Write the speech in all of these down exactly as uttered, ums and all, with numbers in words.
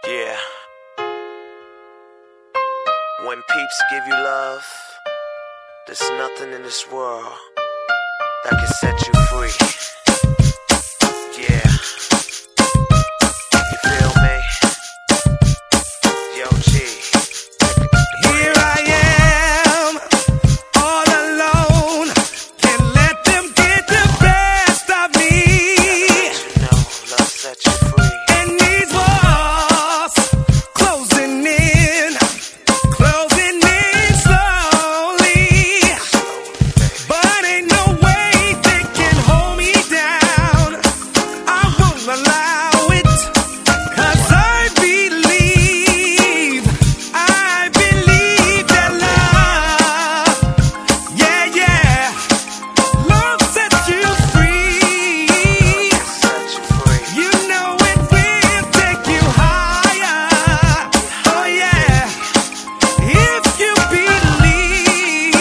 Yeah. When peeps give you love, there's nothing in this world that can set you free. Yeah. You feel me? Yo, G. Here I am, all alone. Can't let them get the best of me. You know, love set you free. And these walls closing in, closing in slowly. But ain't no way they can hold me down. I won't allow it, 'cause I believe, I believe that love, yeah, yeah, love sets you free. Set you free. You know it will take you higher. Oh yeah, if you believe.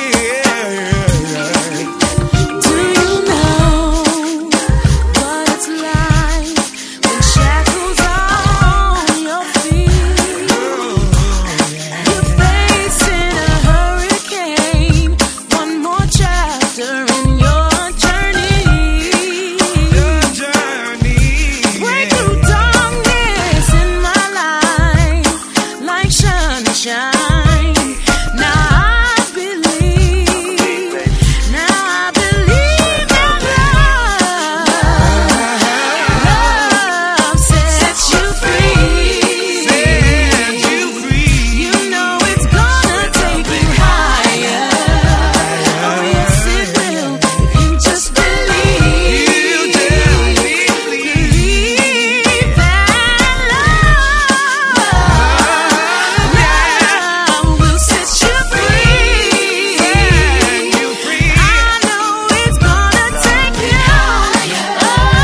Do you know what it's like when shackles are on your feet? You're facing a hurricane, one more chapter in your journey. Your journey. Break through darkness in my life like sunshine. Now I believe. Now I believe that love, love sets you free. Set you free. You know it's gonna take you higher. Oh yes it will, if you just believe. You just believe. Believe that love, love will set you free. Set you free. I know it's gonna take you higher. Oh,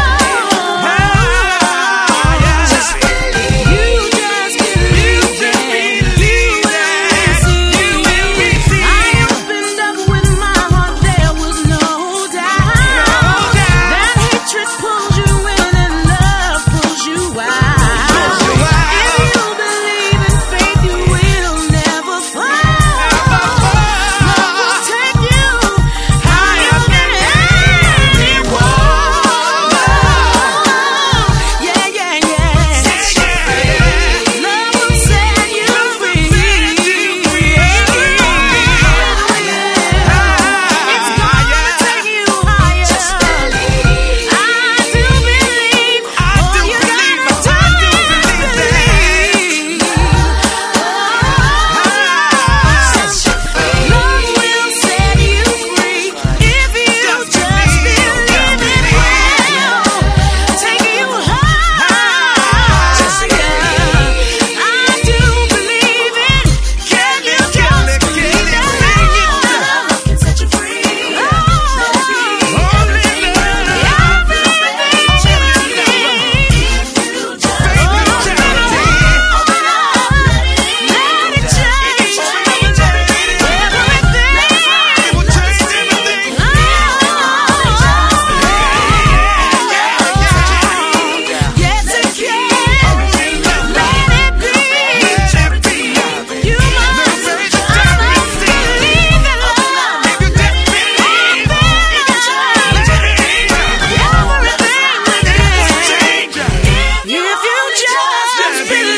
just believe. You just believe. You just believe that you will receive. I opened up with my heart, there was no doubt. No doubt. That hatred pulls you in and love pulls you out. Pulls you out. If you believe in faith, you will never fall. Love will take you higher than any wall. Yeah, yeah, yeah. Love will set you free. It's gonna take you higher. I do believe. I do All you believe, gotta I do believe that. believe. Love will set you free if you just believe it will take you higher. I do believe it. Can you just believe that love can set you free? Yes, it can. Let it be. You must believe in love. Everything within. If you just believe.